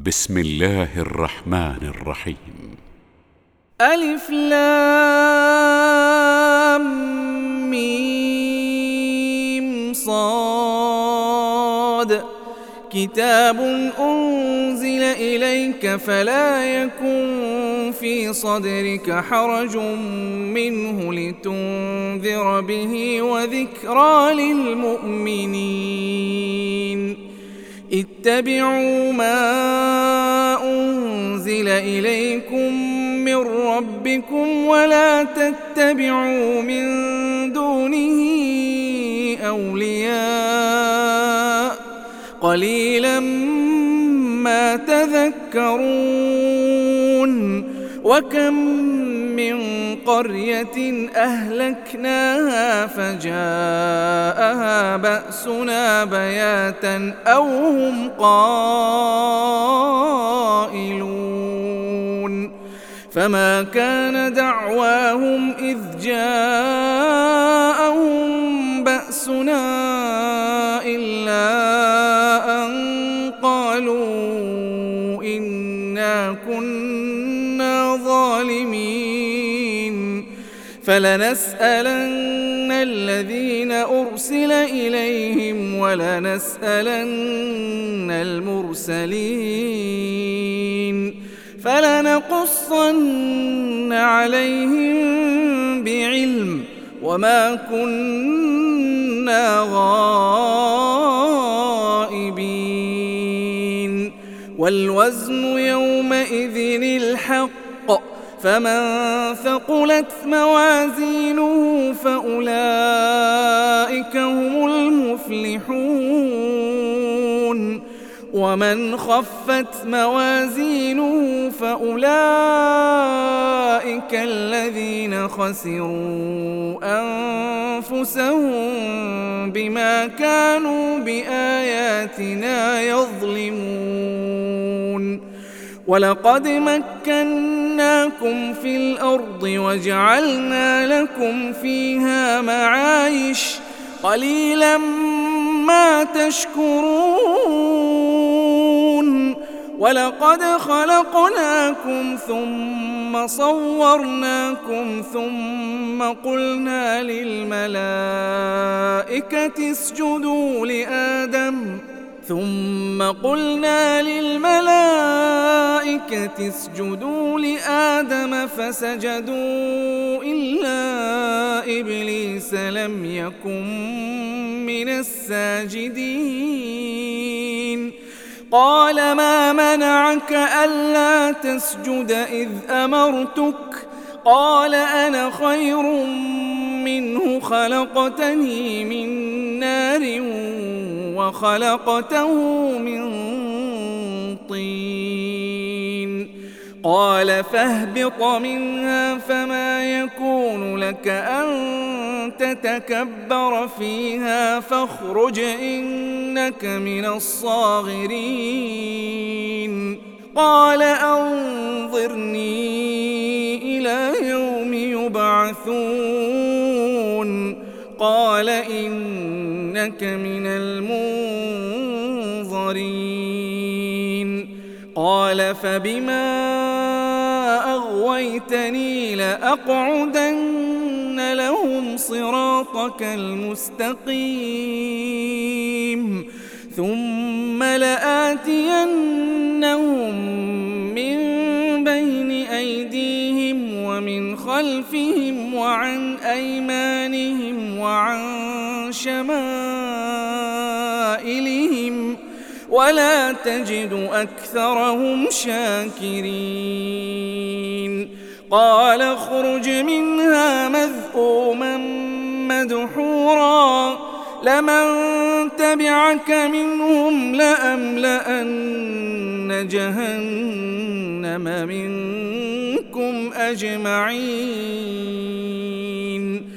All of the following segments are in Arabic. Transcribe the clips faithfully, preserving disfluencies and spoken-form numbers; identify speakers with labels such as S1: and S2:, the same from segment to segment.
S1: بسم الله الرحمن الرحيم.
S2: ألف لام ميم صاد كتاب أنزل إليك فلا يكن في صدرك حرج منه لتنذر به وذكرى للمؤمنين. اتبعوا ما أنزل إليكم من ربكم ولا تتبعوا من دونه أولياء قليلا ما تذكرون. وكم من قرية أهلكناها فجاءها بأسنا بياتا أو هم قائلون فما كان دعواهم إذ جاءهم بأسنا إلا أن قالوا إنا كنا ظالمين. فلنسألن الذين أرسل إليهم ولنسألن المرسلين فلنقصن عليهم بعلم وما كنا غائبين. والوزن يومئذ الحق فمن ثقلت موازينه فأولئك هم المفلحون ومن خفت موازينه فأولئك الذين خسروا أنفسهم بما كانوا بآياتنا يظلمون. ولقد مكناكم في الأرض وجعلنا لكم فيها معايش قليلا ما تشكرون. ولقد خلقناكم ثم صورناكم ثم قلنا للملائكة اسجدوا لآدم ثم قلنا للملائكة اسجدوا لآدم فسجدوا إلا إبليس لم يكن من الساجدين. قال ما منعك ألا تسجد إذ أمرتك قال أنا خير منه خلقتني من نار وخلقته من طين. قال فاهبط منها فما يكون لك أن تتكبر فيها فاخرج إنك من الصاغرين. قال أنظرني إلى يوم يبعثون. قال إنك من المنظرين. قال فبما أغويتني لأقعدن لهم صراطك المستقيم ثم لآتينهم من بين أيديهم ومن خلفهم وعن أيمانهم وعن شمائلهم ولا تجد أكثرهم شاكرين. قال اخرج منها مذءوما مدحورا لمن تبعك منهم لأملأن جهنم منكم أجمعين.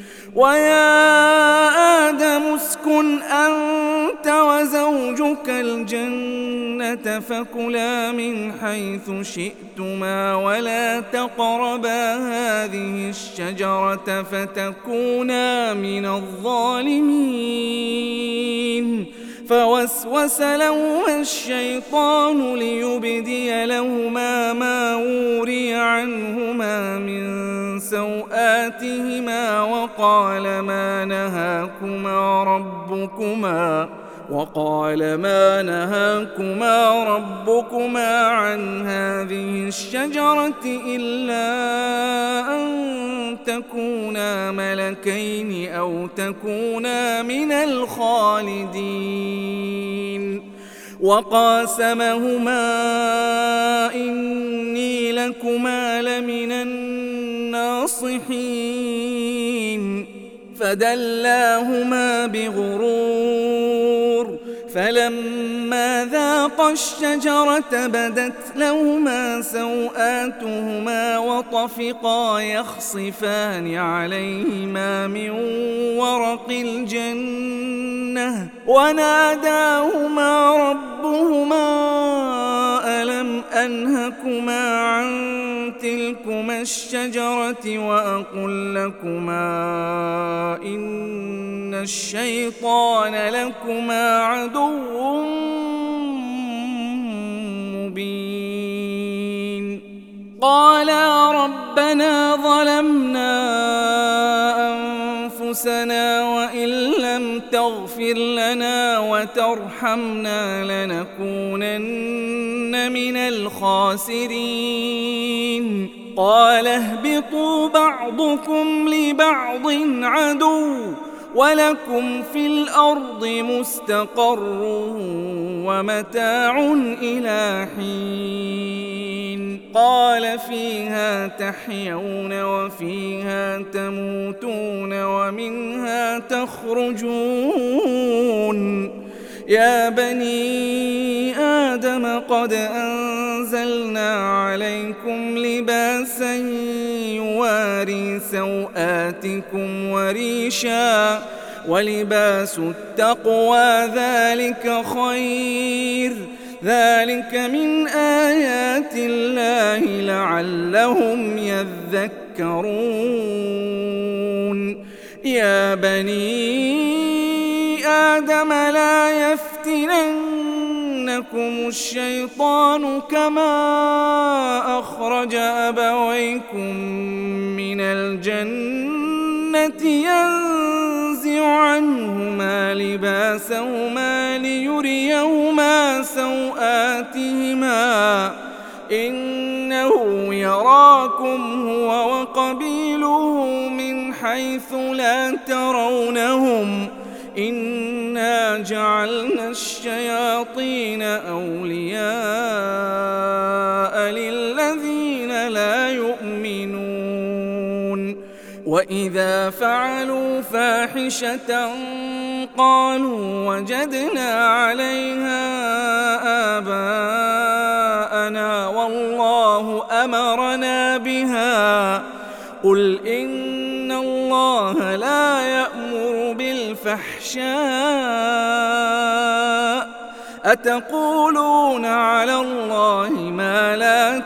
S2: ويا آدم اسكن أنت وزوجك الجنة فكلا من حيث شئتما ولا تقربا هذه الشجرة فتكونا من الظالمين. فوسوس لهما الشيطان ليبدي لهما ما وري عنهما من سوآتهما وقال ما نهاكما ربكما وقال ما نهاكما ربكما عن هذه الشجرة إلا أن تكونا ملكين أو تكونا من الخالدين وقاسمهما إني لكما لمن الناصحين فدلاهما بغرور فلما ذاقا الشجرة بدت لهما سوآتهما وطفقا يخصفان عليهما من ورق الجنة وناداهما ربهما ألم أنهكما عن تلكما الشجرة وأقل لكما إن الشيطان لكما عدو مبين قالا ربنا ظلمنا أنفسنا وإن لم تغفر لنا وترحمنا لنكونن من الخاسرين قال اهبطوا بعضكم لبعض عدو ولكم في الأرض مستقر ومتاع إلى حين قال فيها تحيون وفيها تموتون ومنها تخرجون يا بني آدم قد أنزلنا عليكم لباسا يواري سوآتكم وريشا ولباس التقوى ذلك خير ذلك من آيات الله لعلهم يذكرون يا بني آدم لا يفتننكم الشيطان كما أخرج أبويكم من الجنة ينزع عنهما لباسهما ليريهما سوآتهما إنه يراكم هو وقبيله من حيث لا ترونهم إنا جعلنا الشياطين أولياء للذين لا يؤمنون وإذا فعلوا فاحشة قالوا وجدنا عليها آباءنا والله أمرنا بها قل إن الله لا يأمر بالفحشاء أتقولون على الله ما لا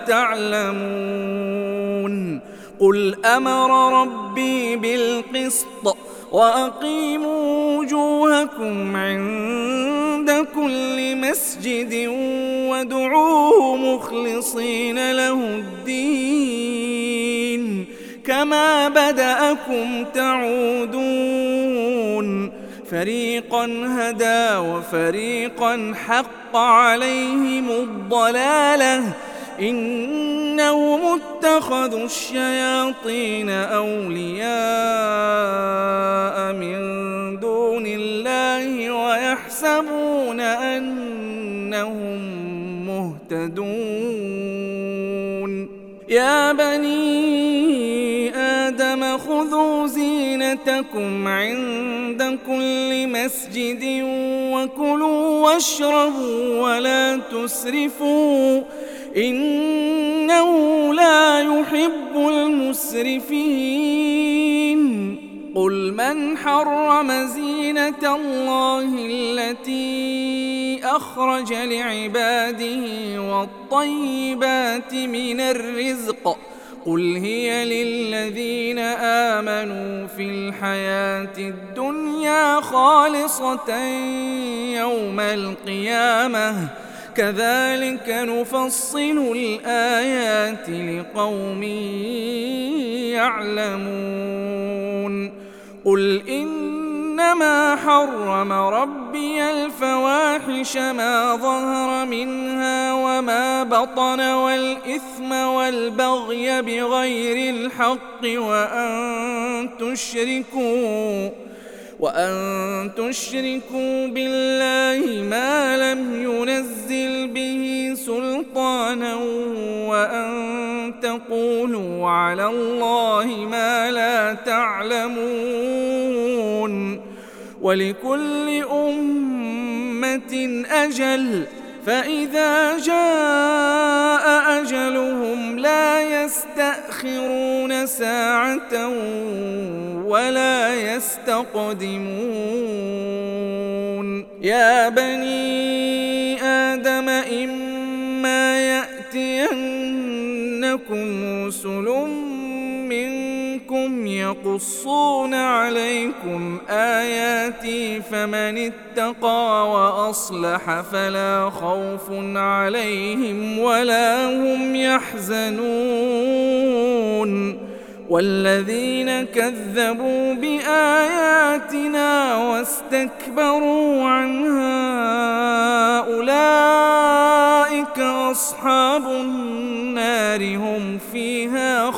S2: تعلمون قل أمر ربي بالقسط وأقيموا وجوهكم عند كل مسجد وادعوه مخلصين له الدين كما بدأكم تعودون فريقا هدى وفريقا حق عليهم الضلالة إنهم اتخذوا الشياطين أولياء من دون الله ويحسبون أنهم مهتدون يا بني آدم خذوا زينتكم عند كل مسجد وكلوا واشربوا ولا تسرفوا إنه لا يحب المسرفين قل من حرم زينة الله التي أخرج لعباده والطيبات من الرزق قل هي للذين آمنوا في الحياة الدنيا خالصة يوم القيامة كذلك نفصل الآيات لقوم يعلمون قل إنما حرم ربي الفواحش ما ظهر منها وما بطن والإثم والبغي بغير الحق وأن تشركوا وأن تشركوا بالله ما لم ينزل به سلطانا وأن تقولوا على الله ما لا تعلمون ولكل أمة أجل فإذا جاء أجلهم لا يستأخرون ساعة ولا يستقدمون يا بني آدم إما يأتينكم رسل منكم يقصون عليكم آياتي فمن اتقى وأصلح فلا خوف عليهم ولا هم يحزنون والذين كذبوا بآياتنا واستكبروا عنها أولئك أصحاب النار هم فيها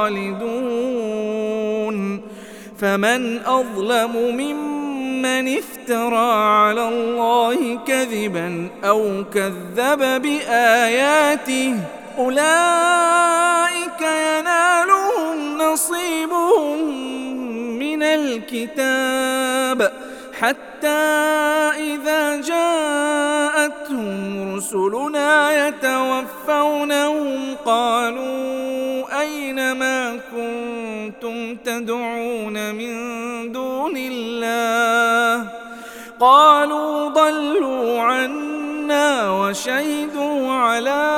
S2: خالدون فمن أظلم ممن افترى على الله كذبا أو كذب بآياته أولئك ينالهم نصيبهم من الكتاب حتى إذا جاءتهم رسلنا يتوفونهم قالوا أين ما كنتم تدعون من دون الله قالوا ضلوا عنا وشهدوا على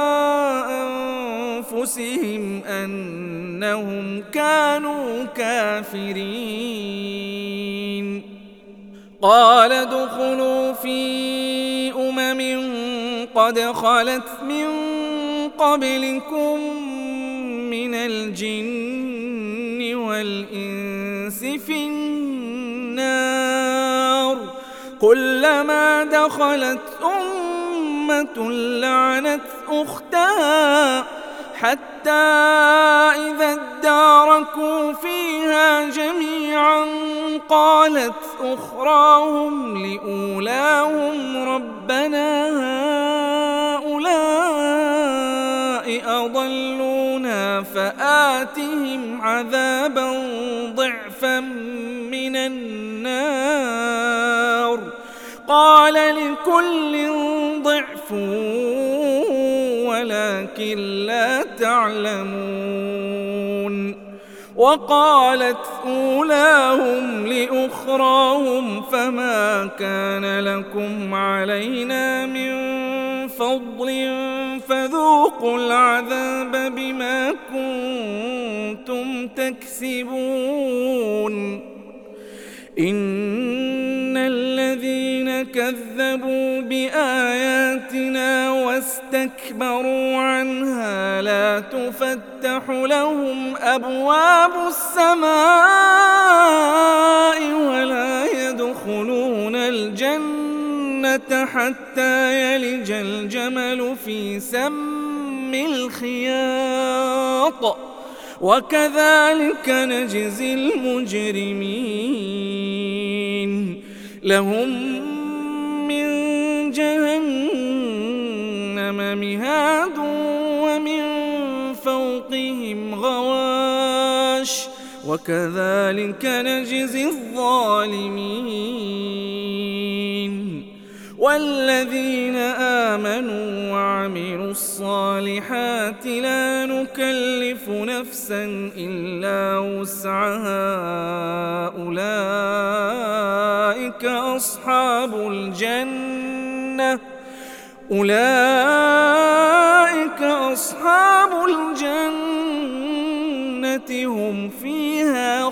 S2: أنفسهم أنهم كانوا كافرين قال ادخلوا في أمم قد خلت من قبلكم من الجن والإنس في النار كلما دخلت أمة لعنت أختها حتى إذا اداركوا فيها جميعا قالت أخراهم لأولاهم ربنا هؤلاء أضلونا فآتهم عذابا ضعفا من النار قال لكل ضعف ولكن لا تعلمون وقالت أولاهم لأخراهم فما كان لكم علينا من فضل فذوقوا العذاب بما كنتم تكسبون إن الذين كذبوا بآياتنا واستكبروا عنها لا تفتح لهم أبواب السماء ولا يدخلون الجنة حتى يلج الجمل في سم الخياط وكذلك نجزي المجرمين لهم من جهنم مهاد ومن فوقهم غواش وكذلك نجزي الظالمين والذين آمنوا وعملوا الصالحات لا نكلف نفسا إلا وسعها أولئك أصحاب الجنة أولئك أصحاب الجنة هم فيها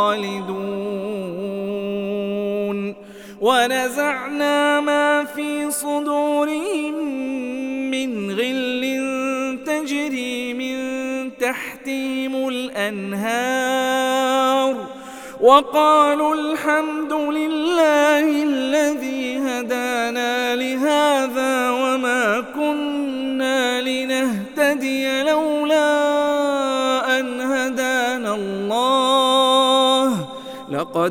S2: خالدون ونزعنا ما في صدورهم من غل تجري من تحتهم الأنهار وقالوا الحمد لله الذي هدانا لهذا وما كنا لنهتدي لولا أن هدانا الله لقد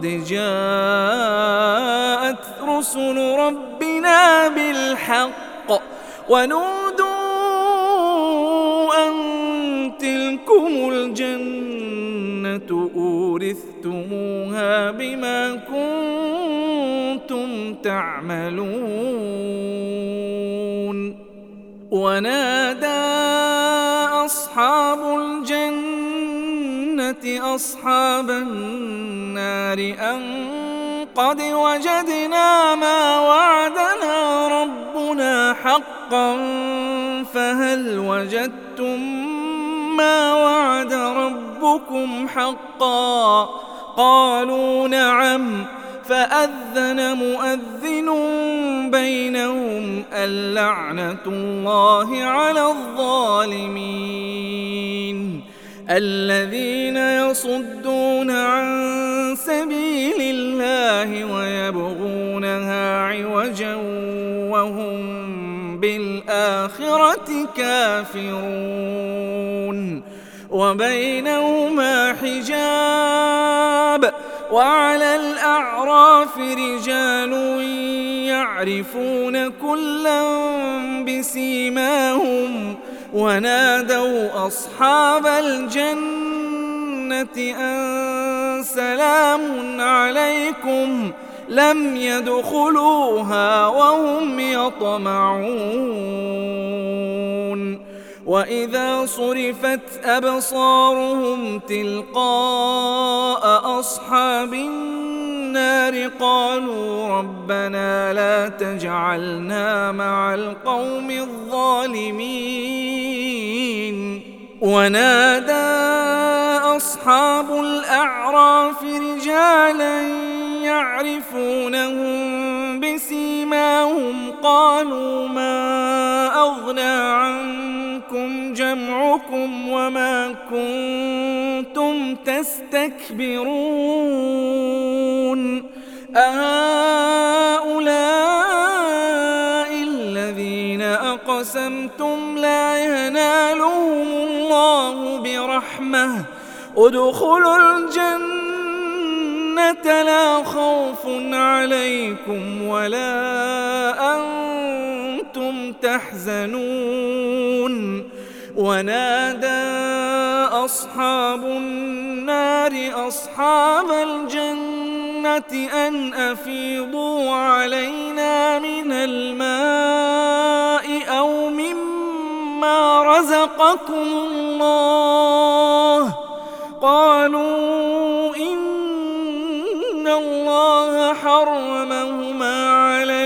S2: جاءت رسل ربنا بالحق ونودوا أن تلكم الجنة أورثتموها بما كنتم تعملون ونادى أصحاب الجنة أصحاب النار أن قد وجدنا ما وعدنا ربنا حقا فهل وجدتم ما وعد ربكم حقا قالوا نعم فأذن مؤذن بينهم اللعنة الله على الظالمين الذين يصدون عن سبيل الله ويبغونها عوجا وهم بالآخرة كافرون وبينهما حجاب وعلى الأعراف رجال يعرفون كلا بسيماهم ونادوا أصحاب الجنة أن سلام عليكم لم يدخلوها وهم يطمعون وإذا صرفت أبصارهم تلقاء أصحاب النار قالوا ربنا لا تجعلنا مع القوم الظالمين ونادى أصحاب الأعراف رجالا يعرفونهم بسيماهم قالوا ما أغنى عنكم جمعكم وما كنتم تستكبرون أهؤلاء الذين أقسمتم لا ينالهم الله برحمة ادخلوا الجنة لا خوف عليكم ولا أنتم تحزنون ونادى أصحاب النار أصحاب الجنة أن أفيضوا علينا من الماء أو مما رزقكم الله قالوا إن الله حرمهما على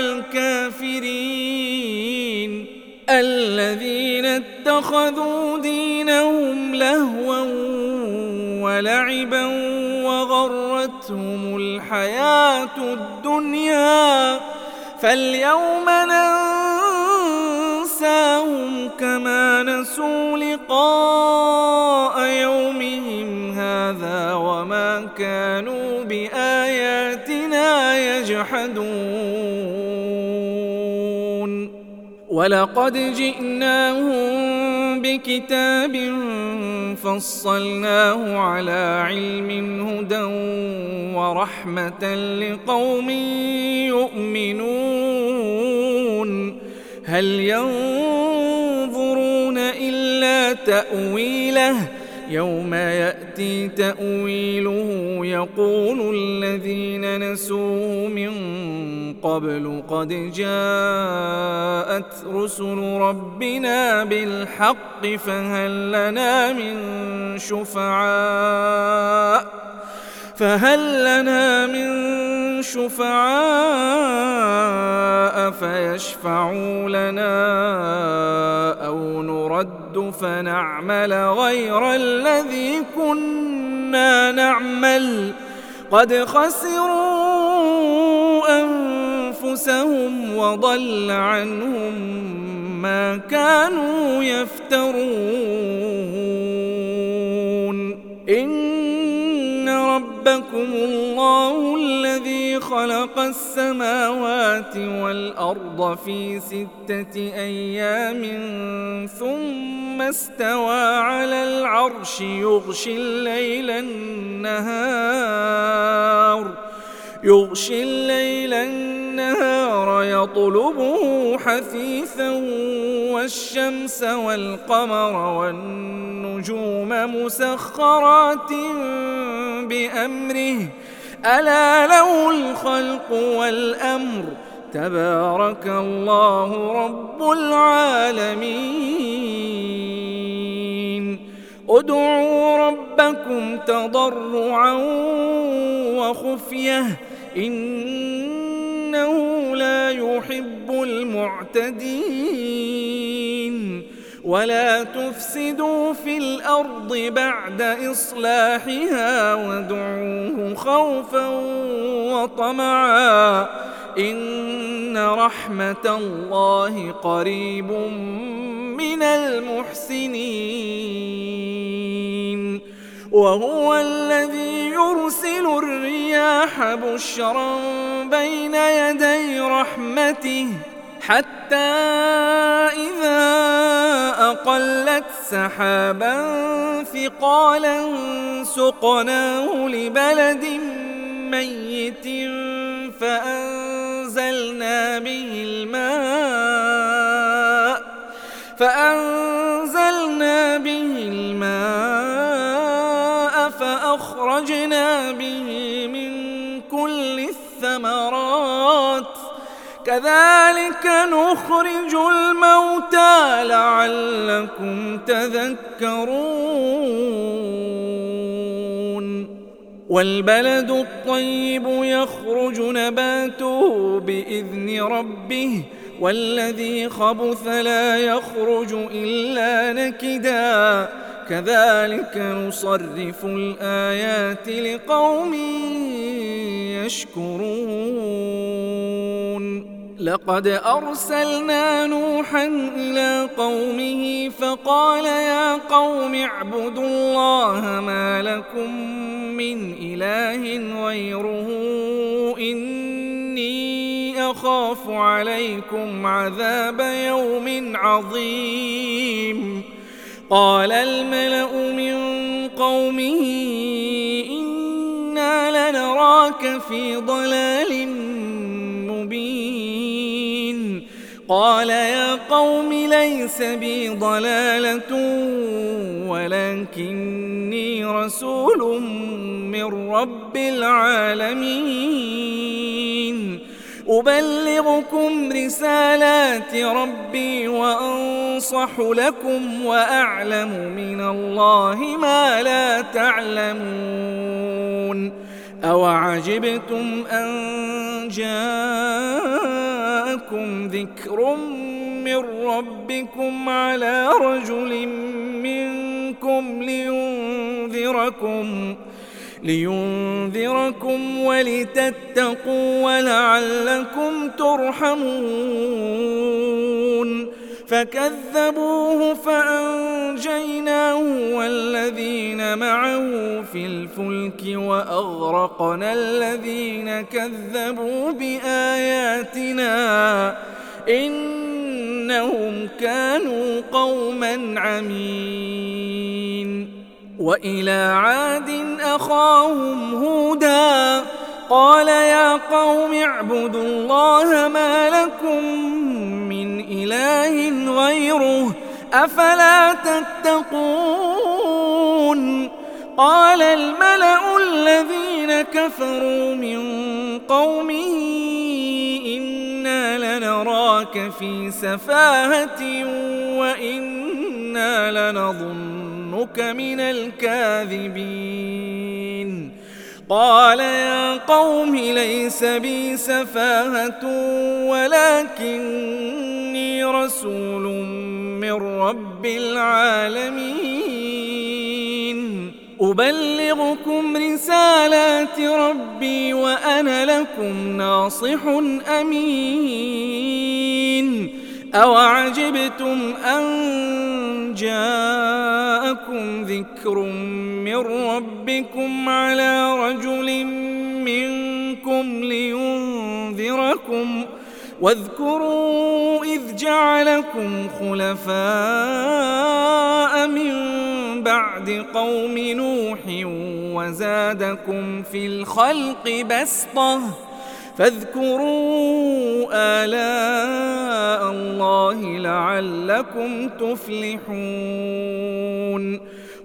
S2: الكافرين الذين اتخذوا دينهم لهوا ولعبا وغرتهم الحياة الدنيا فاليوم ننساهم كما نسوا لقاء يومهم هذا وما كانوا بآياتنا يجحدون ولقد جئناهم بكتاب فصلناه على علم هدى ورحمة لقوم يؤمنون هل ينظرون إلا تأويله يوم يأتي تأويله يقول الذين نسوه من قبل قد جاءت رسل ربنا بالحق فهل لنا من شفعاء فهل لنا من شفعاء فيشفعوا لنا أو نرد نرد فنعمل غير الذي كنا نعمل قد خسروا أنفسهم وضل عنهم ما كانوا يفترون. إن ربكم الله الذي خلق السماوات والأرض في ستة أيام ثم استوى على العرش يغشي الليل النهار يغشي الليل النهار يطلبه حثيثا والشمس والقمر والنجوم مسخرات بأمره ألا له الخلق والأمر تبارك الله رب العالمين. ادعوا ربكم تضرعا وخفية إنه لا يحب المعتدين. ولا تفسدوا في الأرض بعد إصلاحها وادعوه خوفا وطمعا إن رحمة الله قريب من المحسنين. وهو الذي يرسل الرياح بشرا بين يدي رحمته حتى إذا أقلت سحابا ثقالا سقناه لبلد ميت فأنزلنا به الماء فأنزلنا به الماء فأخرجنا به من كل الثمرات كذلك نخرج الموتى لعلكم تذكرون. والبلد الطيب يخرج نباته بإذن ربه والذي خبث لا يخرج إلا نكدا كذلك نصرف الآيات لقوم يشكرون. لقد أرسلنا نوحا إلى قومه فقال يا قوم اعبدوا الله ما لكم من إله غيره إني أخاف عليكم عذاب يوم عظيم. قال الملأ من قومه إنا لنراك في ضلال مبين. قال يا قوم ليس بي ضلالة ولكني رسول من رب العالمين أبلغكم رسالات ربي وأنصح لكم وأعلم من الله ما لا تعلمون. أوعجبتم أن جاءكم ذكر من ربكم على رجل منكم لينذركم لينذركم ولتتقوا ولعلكم ترحمون. فكذبوه فأنجيناه والذين معه في الفلك وأغرقنا الذين كذبوا بآياتنا إنهم كانوا قوما عمين. وإلى عاد أخاهم هودا قال يا قوم اعبدوا الله ما لكم من إله غيره أفلا تتقون. قال الملأ الذين كفروا من قومه إنا لنراك في سفاهة وإنا لنظنك من الكاذبين. قال يا قوم ليس بي سفاهة ولكني رسول من من رب العالمين. أبلغكم رسالات ربي وأنا لكم ناصح أمين. أوعجبتم أن جاءكم ذكر من ربكم على رجل منكم لينذركم واذكروا إذ جعلكم خلفاء من بعد قوم نوح وزادكم في الخلق بسطة فاذكروا آلاء الله لعلكم تفلحون.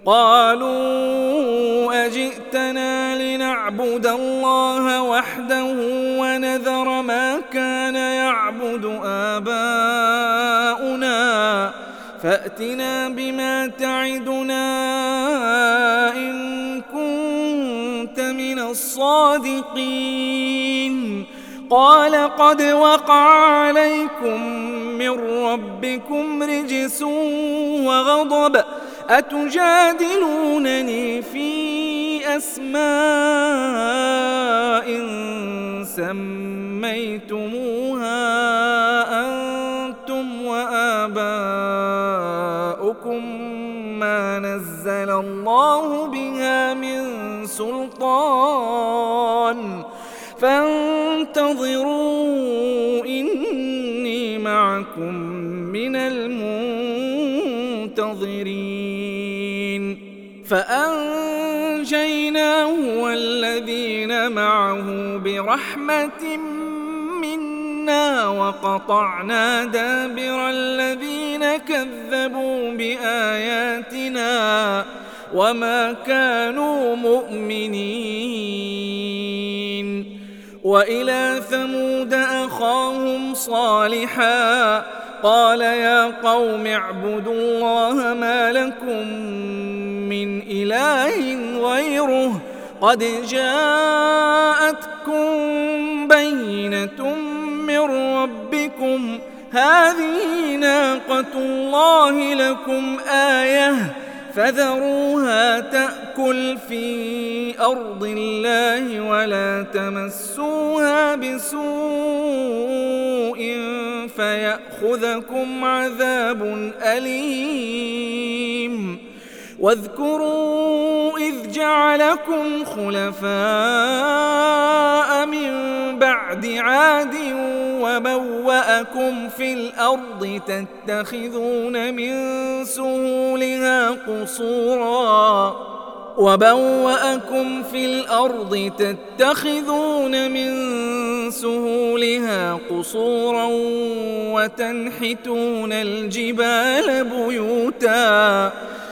S2: قالوا أجئتنا لنعبد الله وحده ونذر ما كان يعبد آباؤنا فأتنا بما تعدنا إن كنت من الصادقين. قال قد وقع عليكم من ربكم رجس وغضب أتجادلونني في أسماء سميتموها أنتم وآباؤكم ما نزل الله بها من سلطان فانتظروا إني معكم من المنتظرين. فأنجيناه والذين معه برحمة منا وقطعنا دابر الذين كذبوا بآياتنا وما كانوا مؤمنين. وإلى ثمود أخاهم صالحا قال يا قوم اعبدوا الله ما لكم من إله غيره قد جاءتكم بينة من ربكم هذه ناقة الله لكم آية فذروها تأكل في أرض الله ولا تمسوها بسوء فيأخذكم عذاب أليم. واذكروا إذ جعلكم خلفاء من بعد عاد وبوأكم في الأرض تتخذون من سهولها قصورا وبوأكم في الأرض تتخذون من سهولها قصورا وتنحتون الجبال بيوتا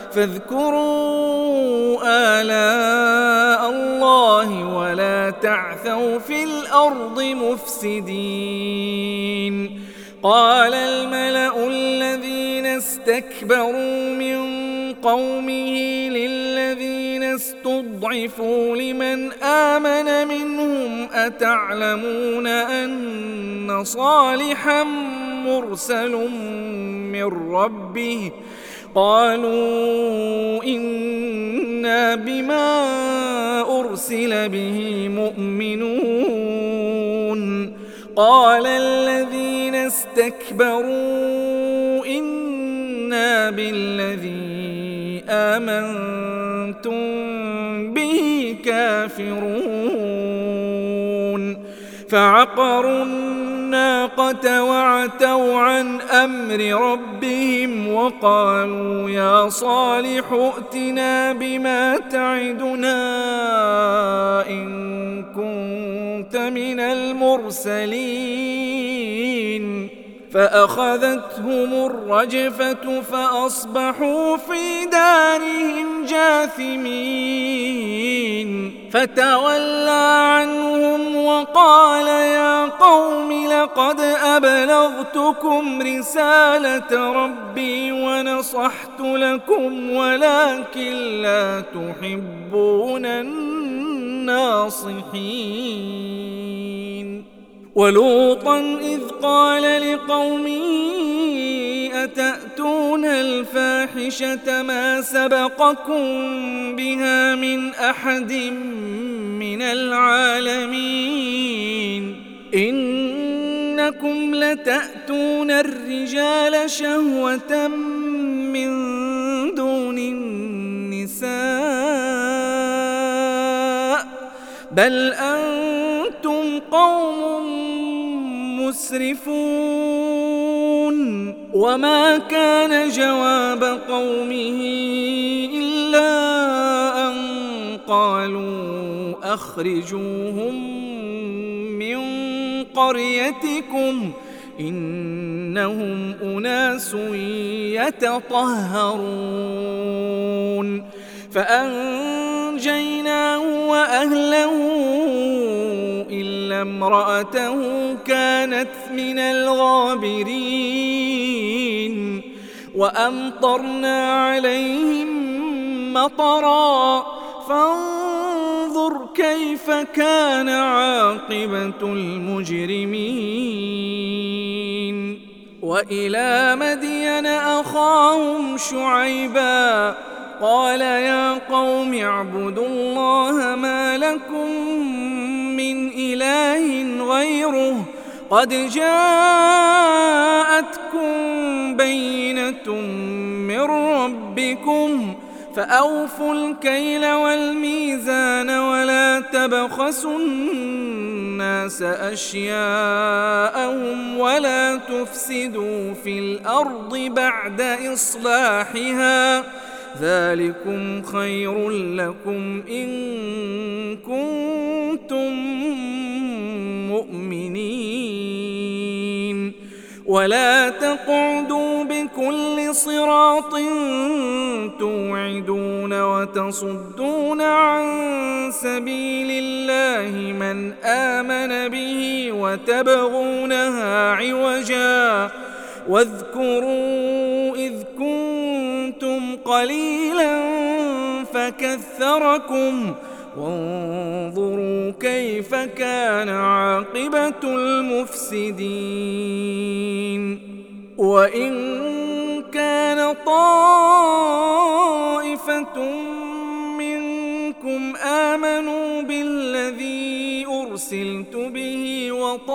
S2: فاذكروا آلاء الله ولا تعثوا في الأرض مفسدين. قال الملأ الذين استكبروا من قومه للذين استضعفوا لمن آمن منهم أتعلمون أن صالحا مرسل من ربه قالوا إنا بما أرسل به مؤمنون. قال الذين استكبروا إنا بالذي آمنتم به كافرون. فعقروا الناقة وعتوا عن أمر ربهم وقالوا يا صالح ائتنا بما تعدنا إن كنت من المرسلين. فأخذتهم الرجفة فأصبحوا في دارهم جاثمين. فتولى عنهم وقال يا قوم لقد أبلغتكم رسالة ربي ونصحت لكم ولكن لا تحبون الناصحين. ولوطا إذ قال لقومه لتأتون الفاحشة ما سبقكم بها من أحد من العالمين إنكم لتأتون الرجال شهوة من دون النساء بل أنتم قوم مسرفون وما كان جواب قومه إلا أن قالوا أخرجوهم من قريتكم إنهم أناس يتطهرون فأنجيناه وأهله إلا امرأته كانت من الغابرين وأمطرنا عليهم مطرا فانظر كيف كان عاقبة المجرمين وإلى مدين أخاهم شعيبا قال يا قوم اعبدوا الله ما لكم من إله غيره قد جاءتكم بينة من ربكم فأوفوا الكيل والميزان ولا تبخسوا الناس أشياءهم ولا تفسدوا في الأرض بعد إصلاحها ذلكم خير لكم إن كنتم مؤمنين ولا تقعدوا بكل صراط توعدون وتصدون عن سبيل الله من آمن به وتبغونها عوجا واذكروا إذ كنتم قليلا فكثركم وانظروا كيف كان عاقبة المفسدين وإن كان طائفة منكم آمنوا بالذي أرسلت به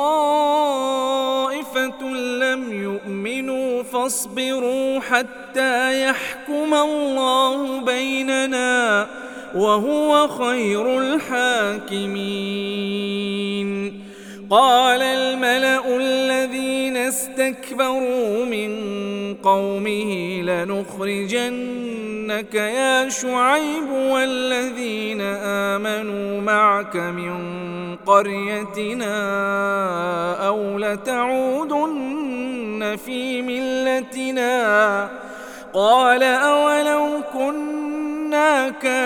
S2: وطائفة لم يؤمنوا فاصبروا حتى يحكم الله بيننا وهو خير الحاكمين قال الملأ الذين استكبروا من قومه لنخرجنك يا شعيب والذين آمنوا معك من قريتنا أو لتعودن في ملتنا قال أولو كنا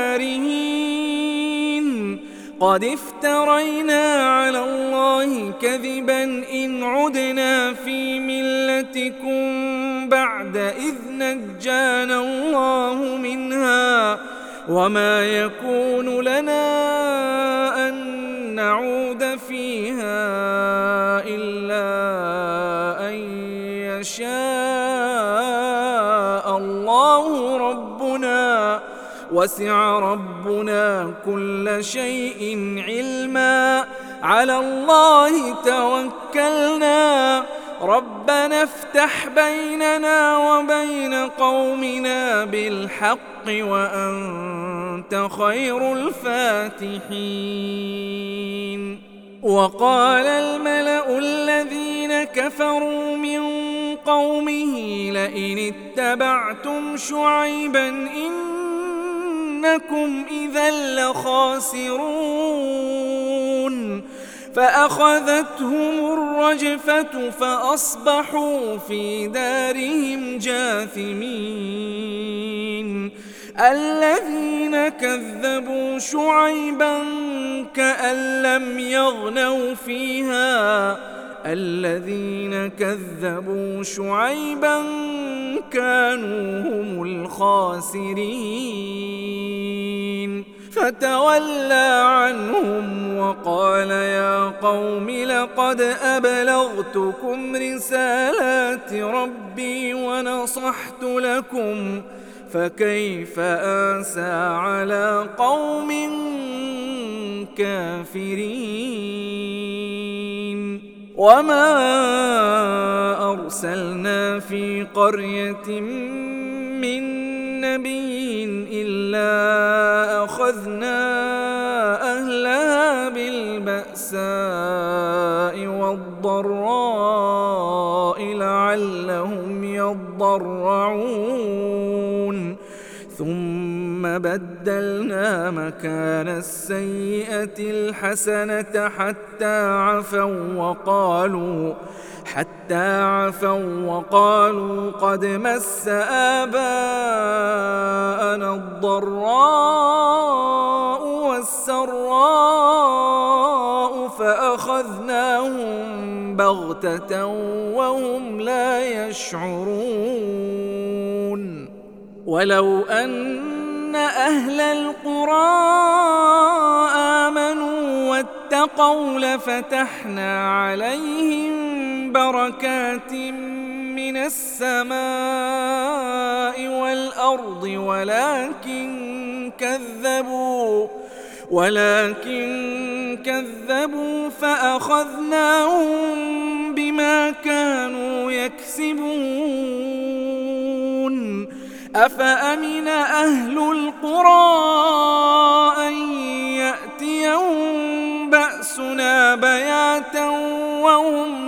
S2: كارهين قد افترينا على الله كذبا إن عدنا في ملتكم بعد إذ نجانا الله منها وما يكون لنا أن نعود فيها إلا أن يشاء الله ربنا وسع ربنا كل شيء علما على الله توكلنا ربنا افتح بيننا وبين قومنا بالحق وأنت خير الفاتحين وقال الملأ الذين كفروا من قومه لئن اتبعتم شعيبا إنكم إذا لخاسرون فأخذتهم الرجفة فأصبحوا في دارهم جاثمين الذين كذبوا شعيبا كأن لم يغنوا فيها الذين كذبوا شعيبا كانوا هم الخاسرين فتولى عنهم وقال يا قوم لقد أبلغتكم رسالات ربي ونصحت لكم فكيف آسى على قوم كافرين وما أرسلنا في قرية من نبي إلا أخذنا أهلها بالبأساء والضراء لعلهم يضرعون ثم بدلنا مكان السيئة الحسنة حتى عفوا وقالوا حتى عفوا وقالوا قد مس آباءنا الضراء والسراء فأخذناهم بغتة وهم لا يشعرون ولو أن أهل القرى آمنوا واتقوا لفتحنا عليهم بركات من السماء والأرض ولكن كذبوا ولكن كذبوا فأخذناهم بما كانوا يكسبون أفأمن أهل القرى أن يأتيهم بأسنا بياتا وهم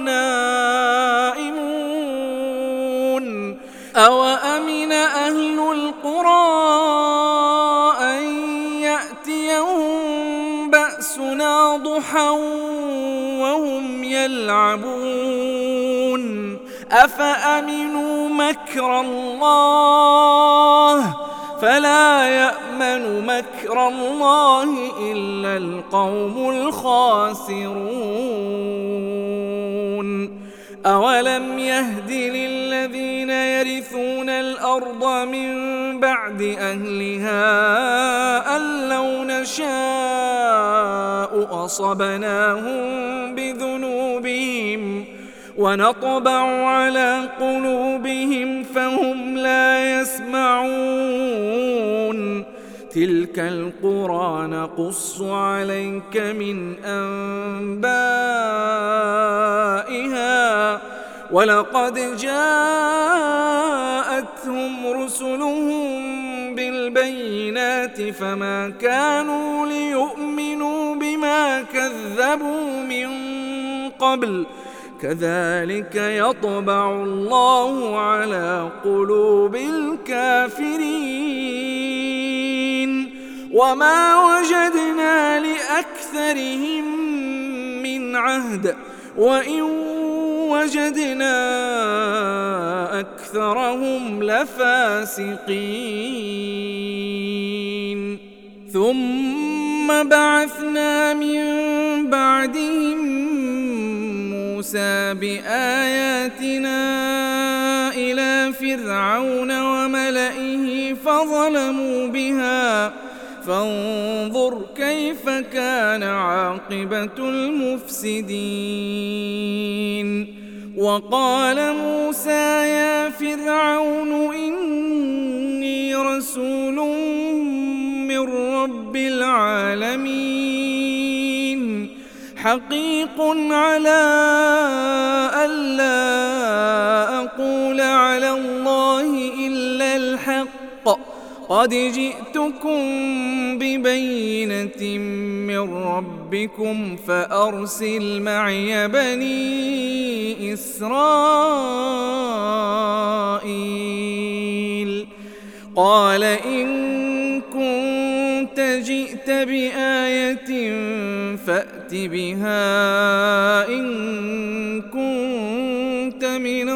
S2: نائمون أوأمن أهل القرى أن يأتيهم بأسنا ضحى وهم يلعبون أفأمنوا مكر الله فلا يأمن مكر الله إلا القوم الخاسرون أولم يهد للذين يرثون الأرض من بعد أهلها أن لو نشاء أصبناهم بذنوبهم ونطبع على قلوبهم فهم لا يسمعون تلك القرى نقص عليك من أنبائها ولقد جاءتهم رسلهم بالبينات فما كانوا ليؤمنوا بما كذبوا من قبل كذلك يطبع الله على قلوب الكافرين وما وجدنا لأكثرهم من عهد وإن وجدنا أكثرهم لفاسقين ثم بعثنا من بعدهم موسى بآياتنا إلى فرعون وملئه فظلموا بها فانظر كيف كان عاقبة المفسدين وقال موسى يا فرعون إني رسول من رب العالمين حقيق على ألا أقول على الله إلا الحق قد جئتكم ببينة من ربكم فأرسل معي بني إسرائيل قال إن كنت جئت بآية فأت بها إن كنت من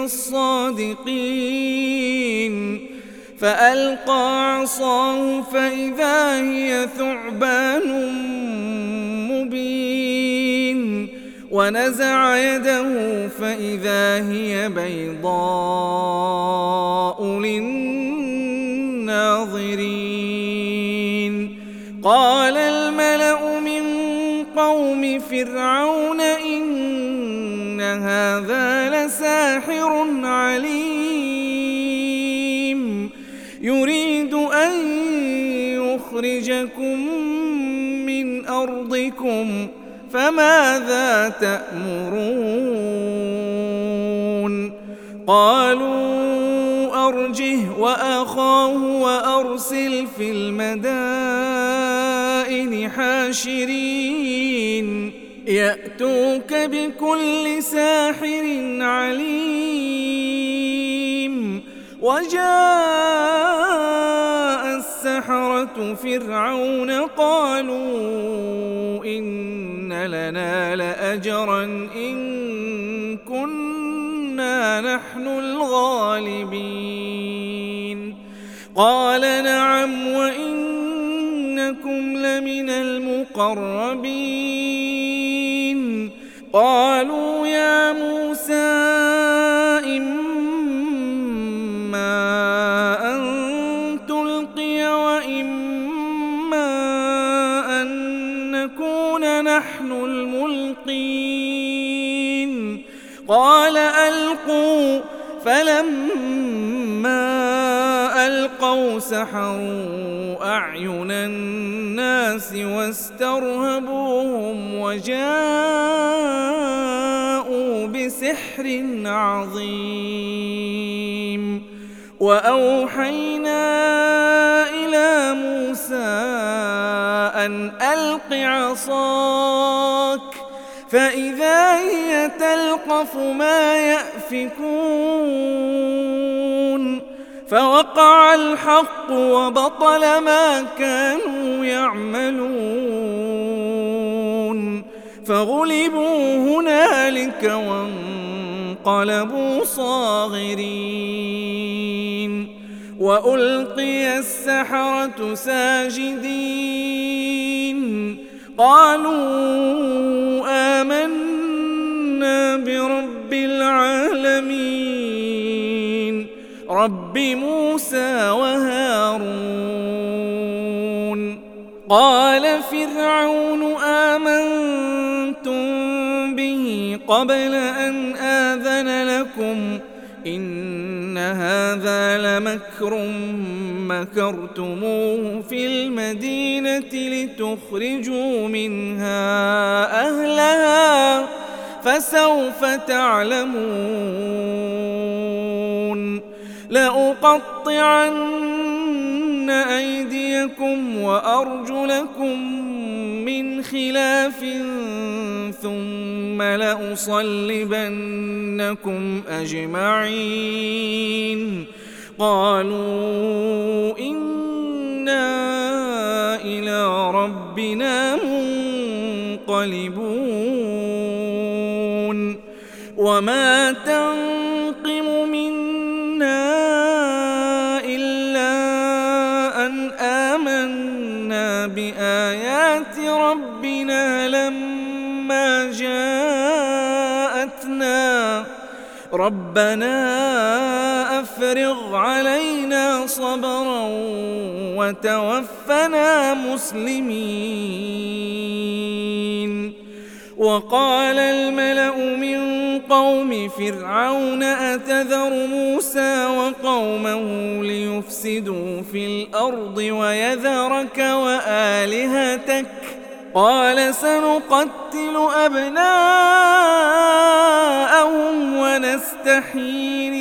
S2: الصادقين فألقى عصاه فإذا هي ثعبان مبين ونزع يده فإذا هي بيضاء للناظرين قال الملأ من قوم فرعون إن هذا لساحر عليم يريد أن يخرجكم من أرضكم فماذا تأمرون قالوا أرجه وأخاه وأرسل في المدائن حاشرين يأتوك بكل ساحر عليم وجاء السحرة فرعون قالوا إن لنا لأجرا إن كنا نحن الغالبين قال نعم وإنكم لمن المقربين قالوا يا موسى إما أن تلقي وإما أن نكون نحن الملقين قال ألقوا فلما ألقوا سحروا أعين الناس واسترهبوهم وجاءوا بسحر عظيم وأوحينا إلى موسى أن ألق عصاك فإذا هي تلقف ما يأفكون فوقع الحق وبطل ما كانوا يعملون فغلبوا هنالك وانقلبوا صاغرين وألقي السحرة ساجدين قالوا آمنا برب العالمين رب موسى وهارون قال فرعون آمنتم به قبل أن آذن لكم إن هذا لمكر مكرتموه في المدينة لتخرجوا منها أهلها فسوف تعلمون لأقطعن أيديكم وأرجلكم من خلاف ثم لأصلبنكم أجمعين قالوا إنا إلى ربنا منقلبون وما تنقم منا إلا أن آمنا بآيات ربنا لما جاءتنا ربنا أفرغ علينا صبرا وتوفنا مسلمين وقال الملأ من قوم فرعون أتذر موسى وقومه ليفسدوا في الأرض ويذرك وآلهتك قال سنقتل أبناءهم ونستحيي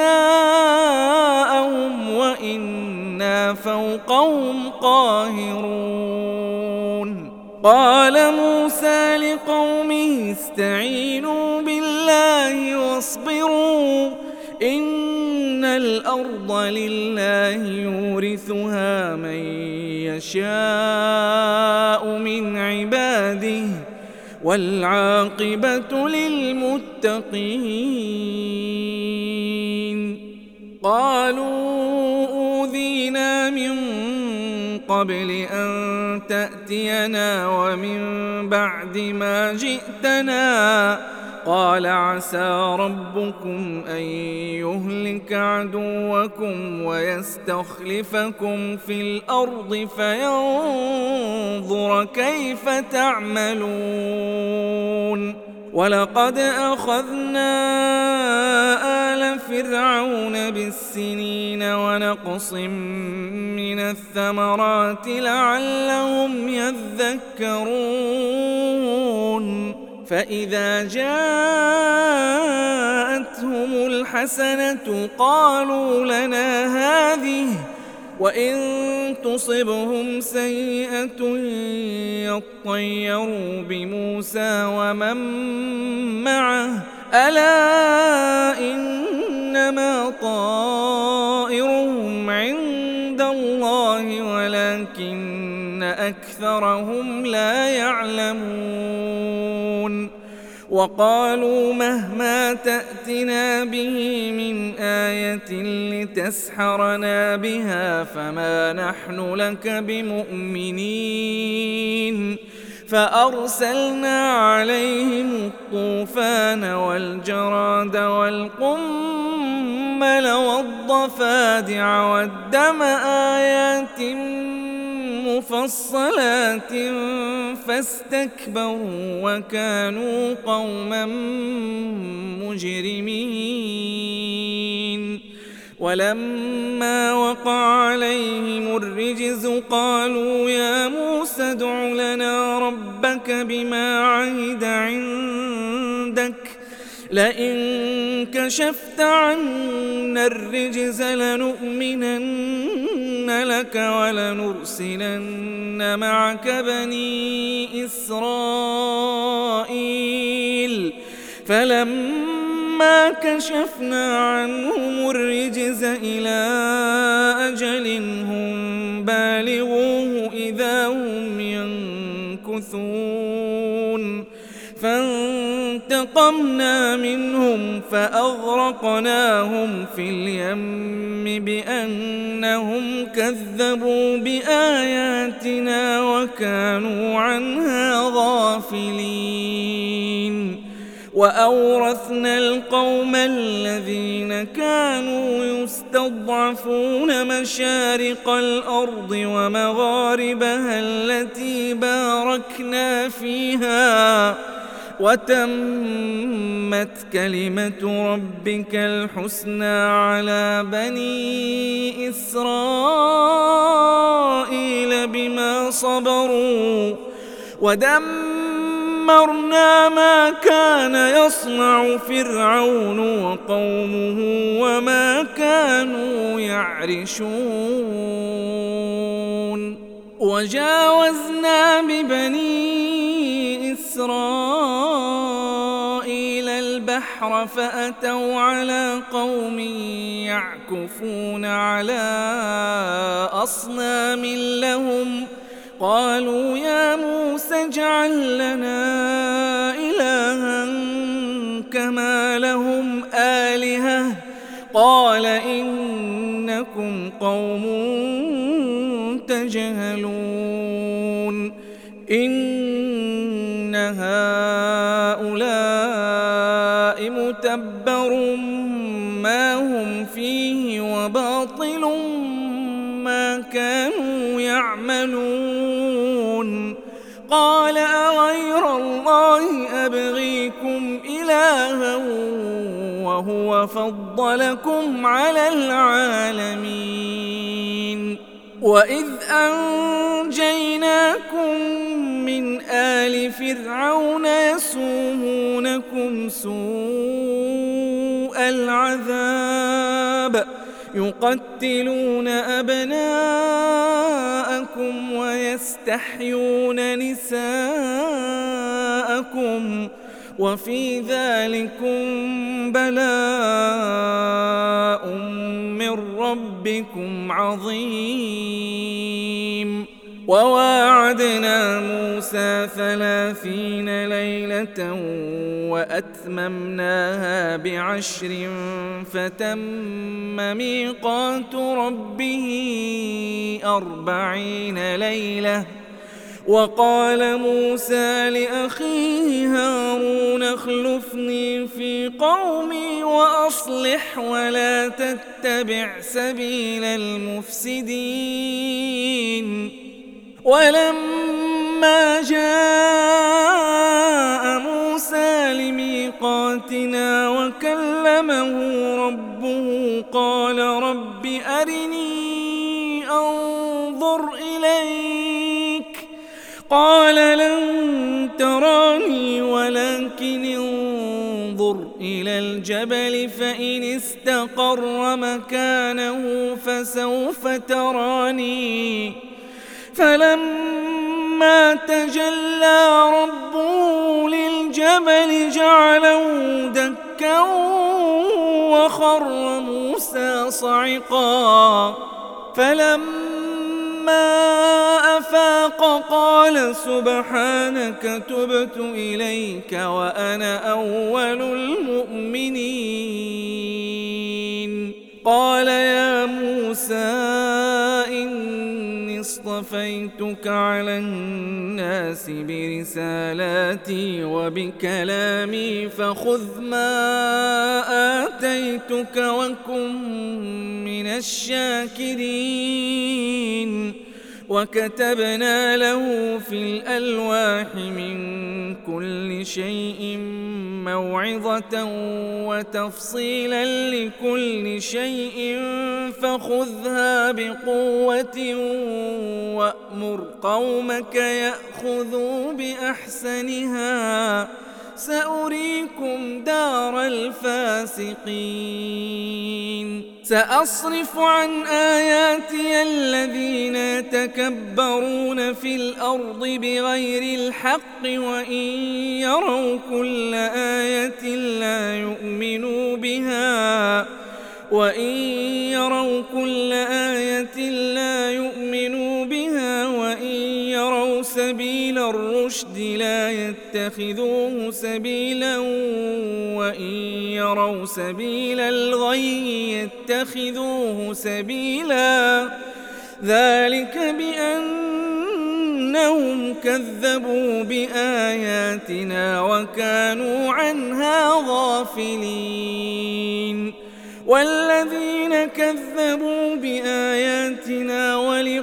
S2: نساءهم وإنا فوقهم قاهرون قال موسى لقومه استعينوا بالله واصبروا إن الأرض لله يورثها من يشاء من عباده والعاقبة للمتقين قالوا أوذينا من قبل أن تأتينا ومن بعد ما جئتنا قال عسى ربكم أن يهلك عدوكم ويستخلفكم في الأرض فينظر كيف تعملون ولقد أخذنا آل فرعون بالسنين ونقص من الثمرات لعلهم يذكرون فإذا جاءتهم الحسنة قالوا لنا هذه وإن تصبهم سيئة يطيروا بموسى ومن معه ألا إنما طائرهم عند الله ولكن أكثرهم لا يعلمون وقالوا مهما تأتنا به من آية لتسحرنا بها فما نحن لك بمؤمنين فأرسلنا عليهم الطوفان والجراد والقمل والضفادع والدم آيات مفصلات فاستكبروا وكانوا قوما مجرمين ولما وقع عليهم الرجز قالوا يا موسى ادع لنا ربك بما عهد عندك لئن كشفت عنا الرجز لنؤمنن لك ولنرسلن معك بني إسرائيل فلما كشفنا عنهم الرجز إلى أجل هم بالغوه إذا هم ينكثون فانتقمنا منهم فأغرقناهم في اليم بأنهم كذبوا بآياتنا وكانوا عنها غافلين وأورثنا القوم الذين كانوا يستضعفون مشارق الأرض ومغاربها التي باركنا فيها وتمت كلمة ربك الحسنى على بني إسرائيل بما صبروا ودمرنا ما كان يصنع فرعون وقومه وما كانوا يعرشون وجاوزنا ببني إسرائيل البحر فأتوا على قوم يعكفون على أصنام لهم قالوا يا موسى اجعل لنا إلها كما لهم آلهة قال إنكم قوم تجهلون إن هؤلاء متبر ما هم فيه وباطل ما كانوا يعملون قال أغير الله أبغيكم إلها وهو فضلكم على العالمين وإذ أنجيناكم من آل فرعون يسومونكم سوء العذاب يقتلون أبناءكم ويستحيون نساءكم وفي ذلكم بلاء من ربكم عظيم وواعدنا موسى ثلاثين ليلة وأتممناها بعشر فتم ميقات ربه أربعين ليلة وقال موسى لأخيه هارون اخلفني في قومي وأصلح ولا تتبع سبيل المفسدين. ولما جاء موسى لميقاتنا وكلمه ربه قال رب أرني أنظر إليك قال لن تراني ولكن انظر إلى الجبل فإن استقر مكانه فسوف تراني. فلما تجلى ربه للجبل جعله دكا وخر موسى صعقا. فلما أفاق قال سبحانك تبت إليك وأنا أول المؤمنين. قال يا موسى إني اصطفيتك على الناس برسالاتي وبكلامي فخذ ما آتيتك وكن من الشاكرين. وكتبنا له في الألواح من كل شيء موعظة وتفصيلا لكل شيء فخذها بقوة وأمر قومك يأخذوا بأحسنها سأريكم دار الفاسقين. سأصرف عن آياتي الذين يتكبرون في الأرض بغير الحق وإن يروا كل آية لا يؤمنوا بها وإن يروا كل آية لا يؤمنوا بها وإن يروا سبيل الرشد لا يتخذوه سبيلا وإن يروا سبيل الغي يتخذوه سبيلا. ذلك بأنهم كذبوا بآياتنا وكانوا عنها غافلين. والذين كذبوا بآياتنا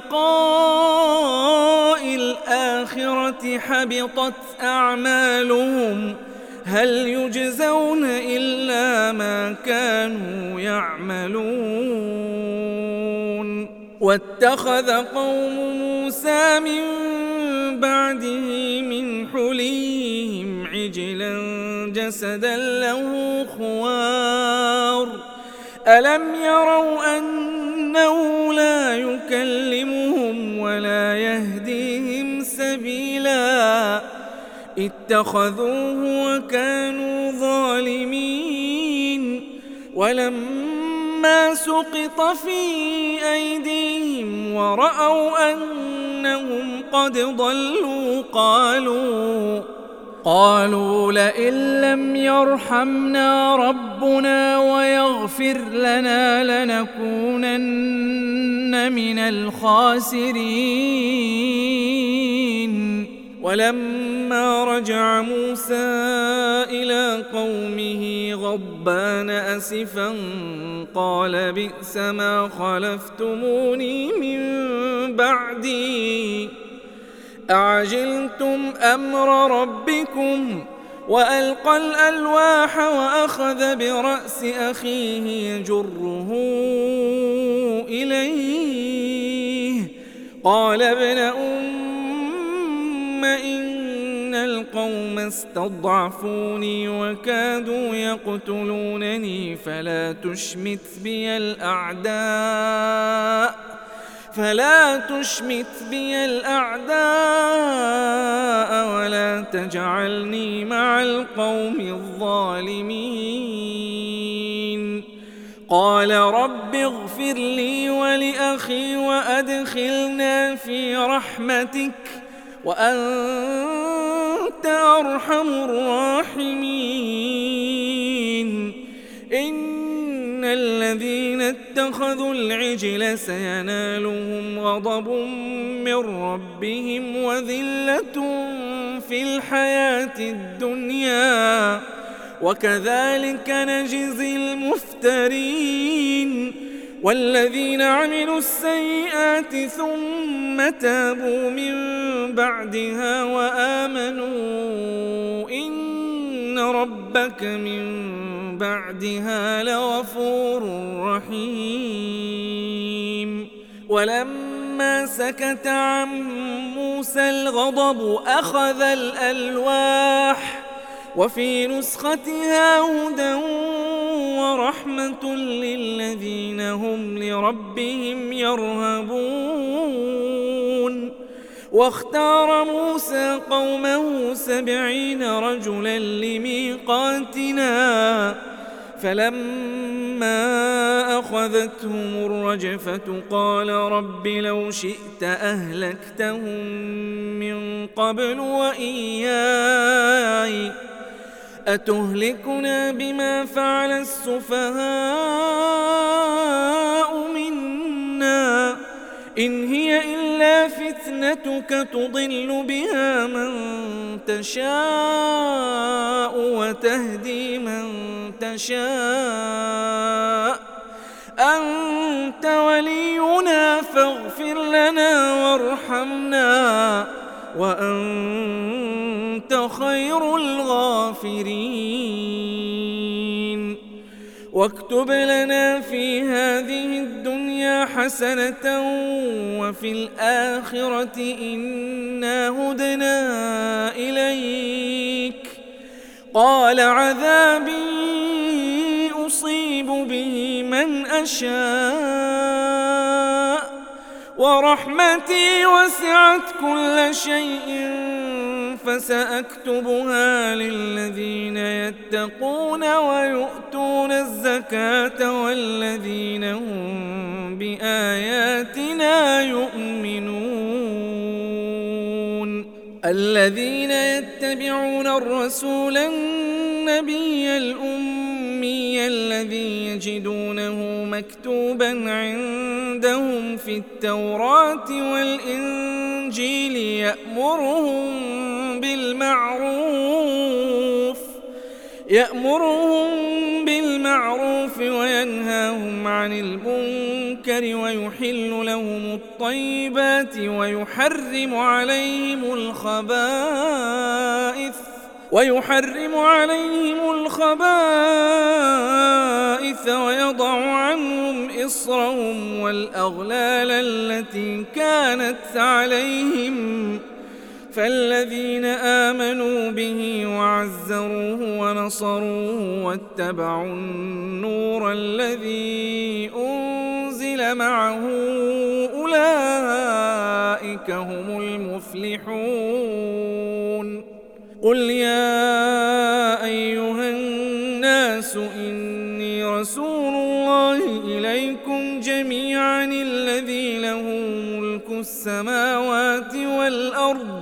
S2: ولقاء الآخرة حبطت أعمالهم هل يجزون إلا ما كانوا يعملون. واتخذ قوم موسى من بعده من حليهم عجلا جسدا له خوار ألم يروا أنه لا يكلمهم ولا يهديهم سبيلا اتخذوه وكانوا ظالمين. ولما سقط في أيديهم ورأوا أنهم قد ضلوا قالوا قالوا لئن لم يرحمنا ربنا ويغفر لنا لنكونن من الخاسرين. ولما رجع موسى إلى قومه غضبان أسفا قال بئس ما خلفتموني من بعدي أعجلتم أمر ربكم. وألقى الألواح وأخذ برأس أخيه يجره إليه قال ابن أم إن القوم استضعفوني وكادوا يقتلونني فلا تشمت بي الأعداء فلا تشمت بي الأعداء ولا تجعلني مع القوم الظالمين. قال رب اغفر لي ولأخي وأدخلنا في رحمتك وأنت أرحم الراحمين. إن الذين اتخذوا العجل سينالهم غضب من ربهم وذلة في الحياة الدنيا وكذلك نجزي المفترين. والذين عملوا السيئات ثم تابوا من بعدها وآمنوا إن ربك من بعدها لغفور رحيم. ولما سكت عن موسى الغضب أخذ الألواح وفي نسختها هدى ورحمة للذين هم لربهم يرهبون. واختار موسى قومه سبعين رجلا لميقاتنا فلما أخذتهم الرجفة قال رب لو شئت أهلكتهم من قبل وإياي أتهلكنا بما فعل السفهاء منا إن هي إلا فتنتك تضل بها من تشاء وتهدي من تشاء أنت ولينا فاغفر لنا وارحمنا وأنت خير الغافرين. واكتب لنا في هذه الدنيا حسنة وفي الآخرة إنا هدنا إليك. قال عذابي أصيب به من أشاء ورحمتي وسعت كل شيء فسأكتبها للذين يتقون ويؤتون الزكاة والذين هم بآياتنا يؤمنون. الذين يتبعون الرسول النبي الأمي الذي يجدونه مكتوبا عندهم في التوراة والإنجيل يأمرهم بالمعروف يأمرهم بالمعروف وينهاهم عن المنكر ويحل لهم الطيبات ويحرم عليهم الخبائث ويحرم عليهم الخبائث ويضع عنهم إصرهم والأغلال التي كانت عليهم. فالذين آمنوا به وعزروه ونصروه واتبعوا النور الذي أنزل معه أولئك هم المفلحون. قل يا أيها الناس إني رسول الله إليكم جميعا الذي له ملك السماوات والأرض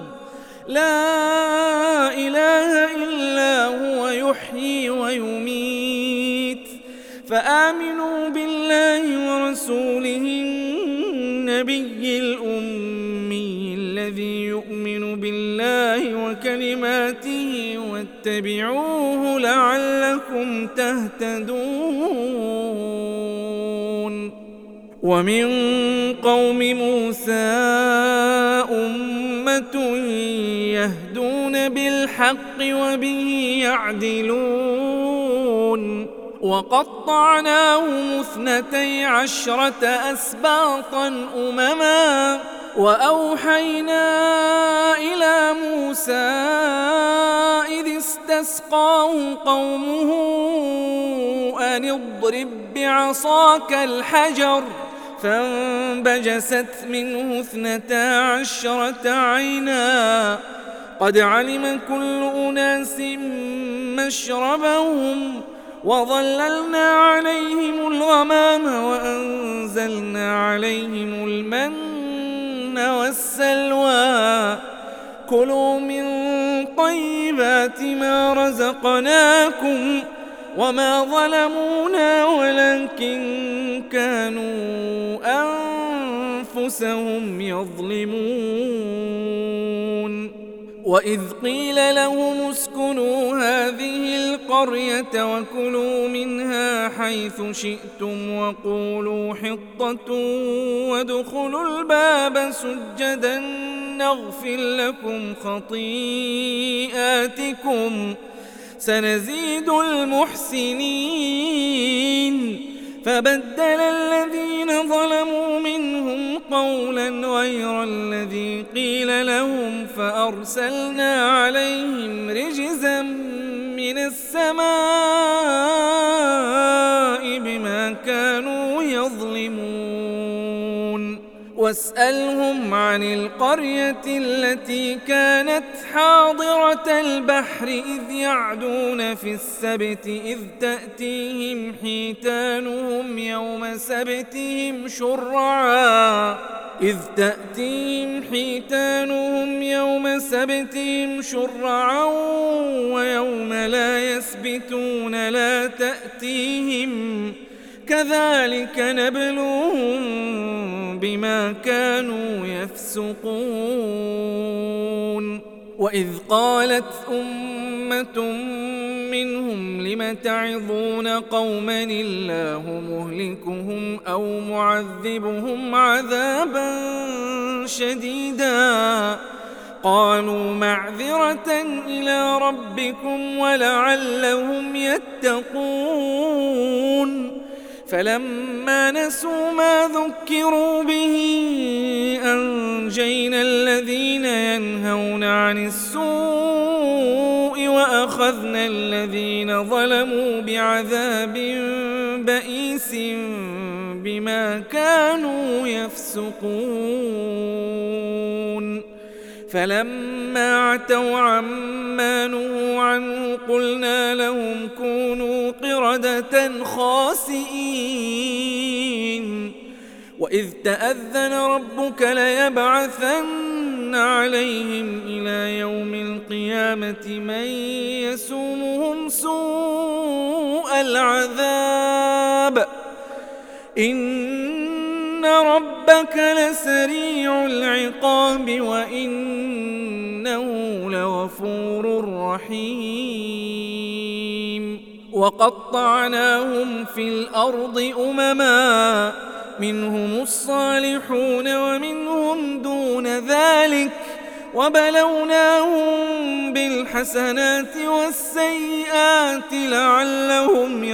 S2: لا إله إلا هو يحيي ويميت فآمنوا بالله ورسوله النبي الأمي الذي يؤمن بالله وكلماته واتبعوه لعلكم تهتدون. ومن قوم موسى أمة يهدون بالحق وبه يعدلون. وقطعناهم اثنتي عشرة أسباطا أمما وأوحينا إلى موسى إذ استسقاه قومه أن اضرب بعصاك الحجر فانبجست منه اثنتا عشرة عينا قد علم كل أناس مشربهم وظللنا عليهم الغمام وأنزلنا عليهم المن والسلوى كلوا من طيبات ما رزقناكم وما ظلمونا ولكن كانوا أنفسهم يظلمون. وإذ قيل لهم اسكنوا هذه القرية وكلوا منها حيث شئتم وقولوا حطة وادخلوا الباب سجدا نغفر لكم خطيئاتكم سنزيد المحسنين. فبدل الذين ظلموا منهم قولا غير الذي قيل لهم فأرسلنا عليهم رجزا من السماء بما كانوا يظلمون. واسألهم عن القرية التي كانت حاضرة البحر إذ يعدون في السبت إذ تأتيهم حيتانهم يوم سبتهم شرعا إذ تأتيهم حيتانهم يوم سبتهم شرعا ويوم لا يسبتون لا تأتيهم كذلك نبلوهم بما كانوا يفسقون. وإذ قالت أمة منهم لم تعظون قوما الله مهلكهم أو معذبهم عذابا شديدا قالوا معذرة إلى ربكم ولعلهم يتقون. فلما نسوا ما ذكروا به أنجينا الذين ينهون عن السوء وأخذنا الذين ظلموا بعذاب بئيس بما كانوا يفسقون. فلما عتوا عما نهوا عنه قلنا لهم كونوا قردة خاسئين. وإذ تأذن ربك ليبعثن عليهم إلى يوم القيامة من يسومهم سوء العذاب إن ربك لسريع العقاب وإنه لغفور رحيم. وقطعناهم في الأرض أمما منهم الصالحون ومنهم دون ذلك وبلوناهم بالحسنات والسيئات لعلهم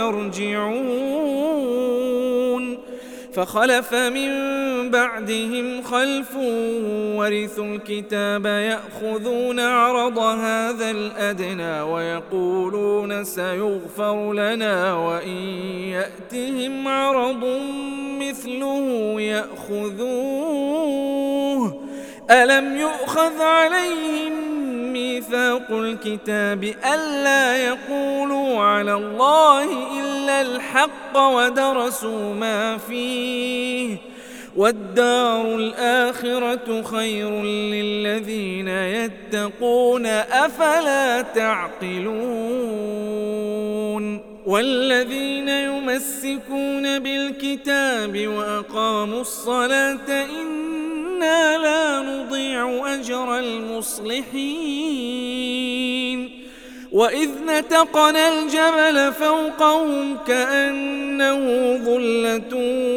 S2: يرجعون. فخلف من بعدهم خلف ورثوا الكتاب يأخذون عرض هذا الأدنى ويقولون سيغفر لنا وإن يأتهم عرض مثله يأخذوه ألم يؤخذ عليهم ميثاق الكتاب ألا يقولوا على الله إلا الحق ودرسوا ما فيه والدار الآخرة خير للذين يتقون أفلا تعقلون. والذين يمسكون بالكتاب وأقاموا الصلاة إنا لا نضيع أجر المصلحين. وإذ نتقنا الجبل فوقهم كأنه ظلة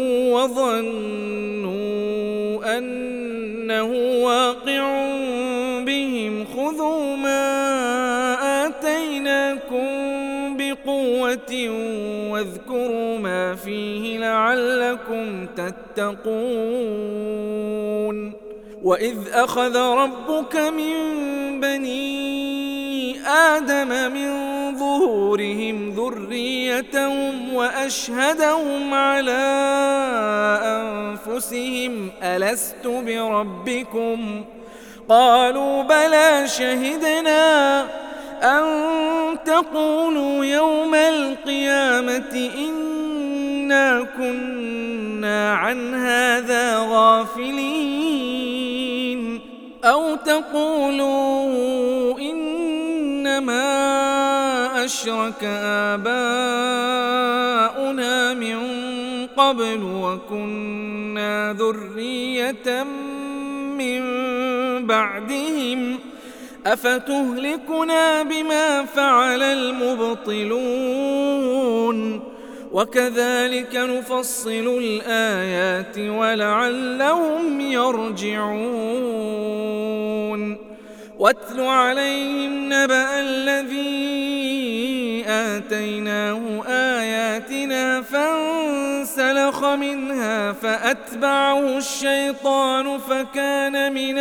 S2: وظنوا أنه واقع بهم خذوا ما آتيناكم بقوة واذكروا ما فيه لعلكم تتقون. وإذ أخذ ربك من بني آدم من ظهورهم ذريتهم وأشهدهم على أنفسهم ألست بربكم قالوا بلى شهدنا أن تقولوا يوم القيامة إنا كنا عن هذا غافلين أو تقولوا إنما أشرك آباؤنا من قبل وكنا ذرية من بعدهم أفتهلكنا بما فعل المبطلون وكذلك نفصل الآيات ولعلهم يرجعون واتل عليهم نبأ الذي آتيناه آياتنا فانسلخ منها فأتبعه الشيطان فكان من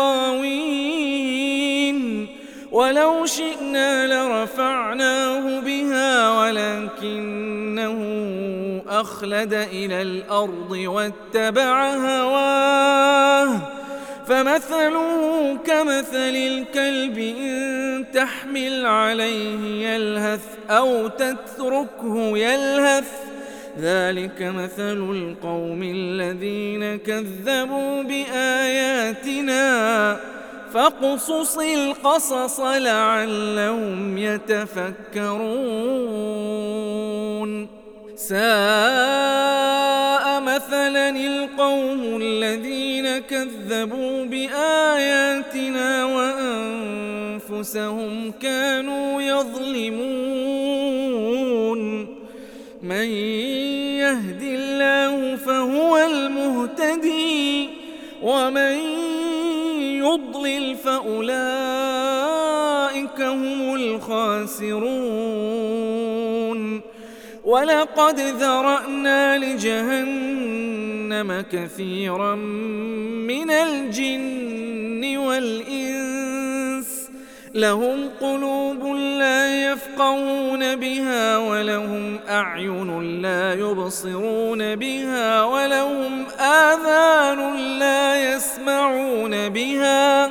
S2: الغاوين ولو شئنا لرفعناه بها ولكنه أخلد إلى الأرض واتبع هواه فمثله كمثل الكلب إن تحمل عليه يلهث أو تتركه يلهث ذلك مثل القوم الذين كذبوا بآياتنا فاقصص القصص لعلهم يتفكرون ساء مثلا القوم الذين كذبوا بآياتنا وأنفسهم كانوا يظلمون من يهد الله فهو المهتدي ومن يضلل فأولئك هم الخاسرون ولقد ذرأنا لجهنم كثيرا من الجن والإنس لهم قلوب لا يفقهون بها ولهم أعين لا يبصرون بها ولهم آذان لا يسمعون بها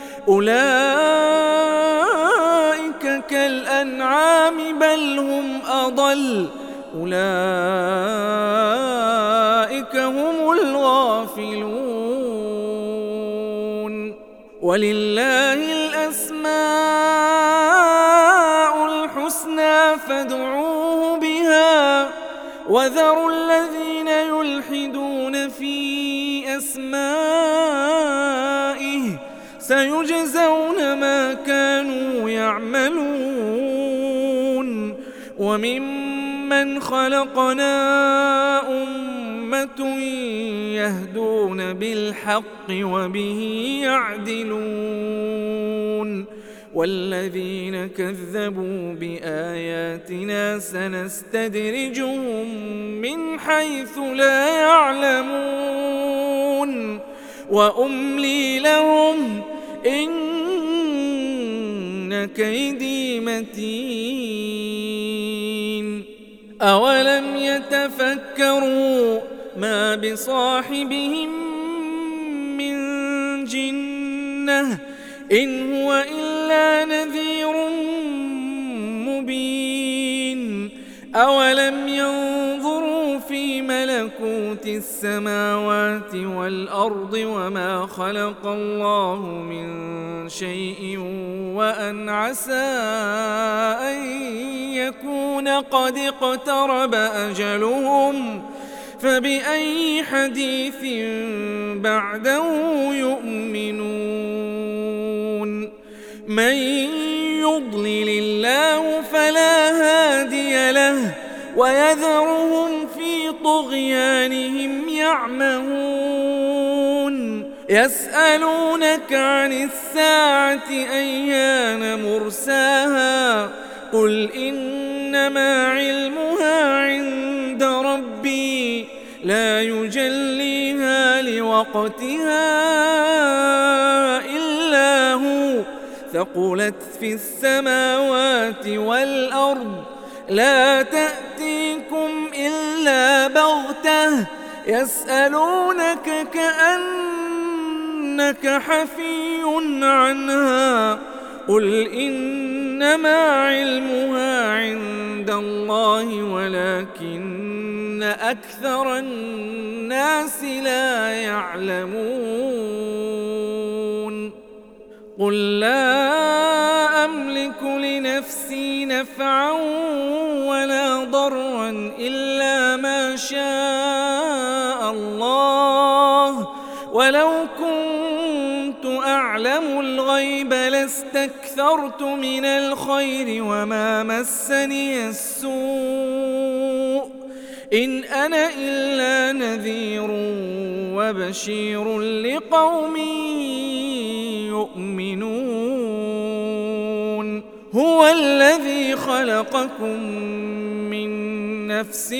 S2: أولئك كالأنعام بل هم أضل أولئك هم الغافلون ولله الأسماء الحسنى فادعوه بها وذروا الذين يلحدون في أسمائه سيجزون ما كانوا يعملون وممن خلقنا أمة يهدون بالحق وبه يعدلون والذين كذبوا بآياتنا سنستدرجهم من حيث لا يعلمون وأملي لهم إن كيدي متين أولم يتفكروا ما بصاحبهم من جنة إن هو إلا نذير مبين أولم ينظروا في ملكوت السماوات والأرض وما خلق الله من شيء وأن عسى أن يكون قد اقترب أجلهم فبأي حديث بعده يؤمنون من يضلل الله فلا هادي له ويذرهم في طغيانهم يعمهون يسألونك عن الساعة أيان مرساها قل إنما علمها عند ربي لا يجليها لوقتها إلا هو ثقلت في السماوات والأرض لا تأتيكم إلا بغتة يسألونك كأنك حفي عنها قل إنما علمها عند الله ولكن أكثر الناس لا يعلمون قل لا أملك لنفسي نفعا ولا ضرا إلا ما شاء الله ولو كنت أعلم الغيب لاستكثرت من الخير وما مسني السوء إن أنا إلا نذير وبشير لقوم يؤمنون هو الذي خلقكم من نفس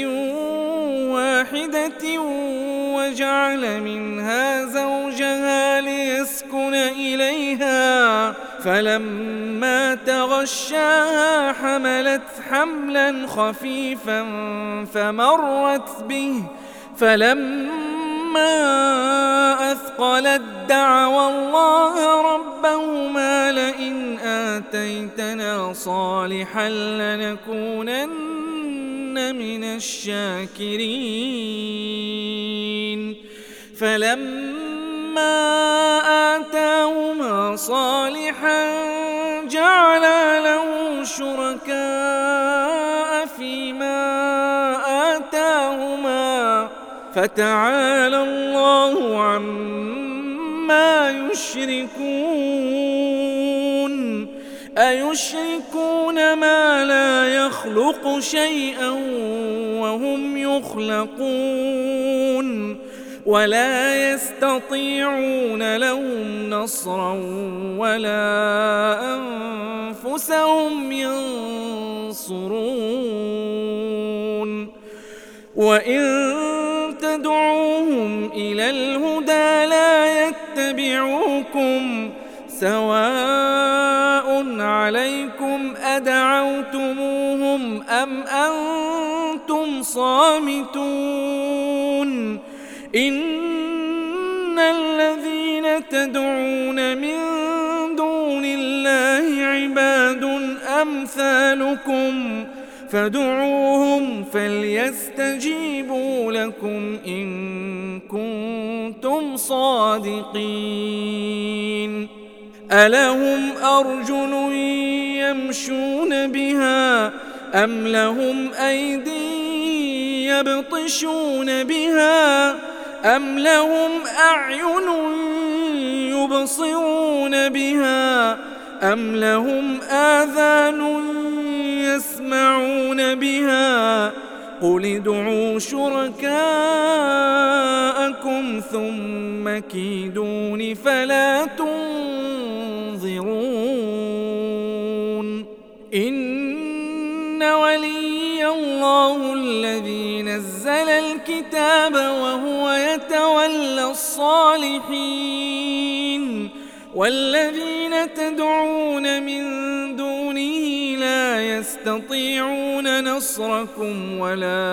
S2: واحدة وجعل منها زوجها ليسكن إليها فلما تغشاها حملت حملا خفيفا فمرت به فلما أثقلت دعوا الله ربهما لئن آتيتنا صالحا لنكونن من الشاكرين فلما آتاهما صالحا جعلا له شركاء فيما آتاهما فتعالى الله عما يشركون أيشركون ما لا يخلق شيئا وهم يخلقون ولا يستطيعون لهم نصرا ولا أنفسهم ينصرون وإن تدعوهم إلى الهدى لا يتبعوكم سواء عليكم أدعوتموهم أم أنتم صامتون إن الذين تدعون من دون الله عباد أمثالكم فادعوهم فليستجيبوا لكم إن كنتم صادقين ألهم أرجل يمشون بها أم لهم أيدي يبطشون بها أم لهم أعين يبصرون بها أم لهم آذان يسمعون بها قل ادعوا شركاءكم ثم كيدون فلا تنظرون إن ولي الله الذي نزل الكتاب وهو يتولى الصالحين والذين تدعون من دونه لا يستطيعون نصركم ولا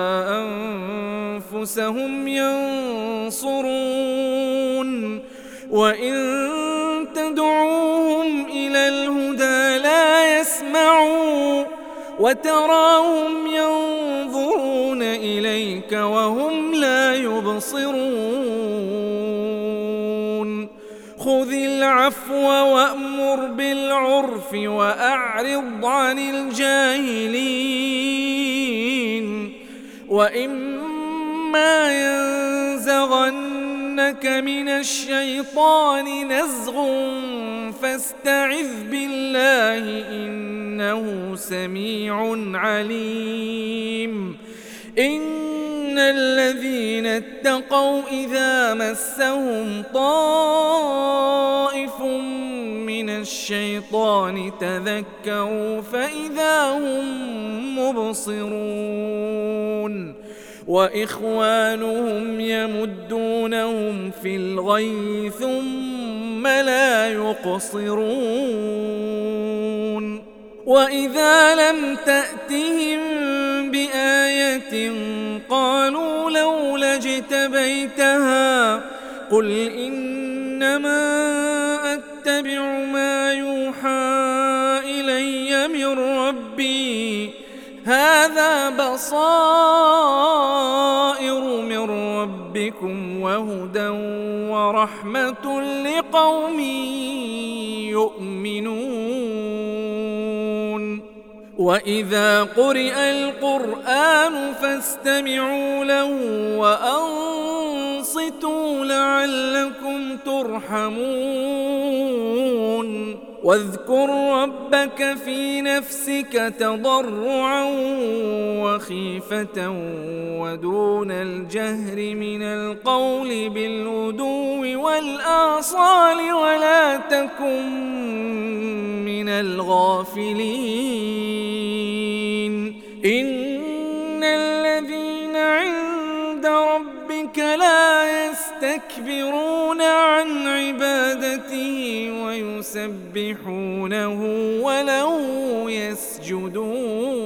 S2: أنفسهم ينصرون وإن تدعوهم إلى الهدى لا يسمعوا وتراهم ينظرون إليك وهم لا يبصرون خذ العفو وأمر بالعرف وأعرض عن الجاهلين وإما ينزغنك من الشيطان نزغ فاستعذ بالله إنه سميع عليم إن الذين اتقوا إذا مسهم طائف من الشيطان تذكروا فإذا هم مبصرون وإخوانهم يمدونهم في الغي ثم لا يقصرون وإذا لم تأتهم بآية قالوا لولا اجتبيتها قل إنما أتبع ما يوحى إلي من ربي هذا بصائر من ربكم وهدى ورحمة لقوم يؤمنون وإذا قرئ القرآن فاستمعوا له وأنصتوا لعلكم ترحمون واذكر ربك في نفسك تضرعا وخيفة ودون الجهر من القول بالغدو والآصال ولا تكن من الغافلين إن الذين عند ربك لا يستكبرون عن عبادته ويسبحونه وله يسجدون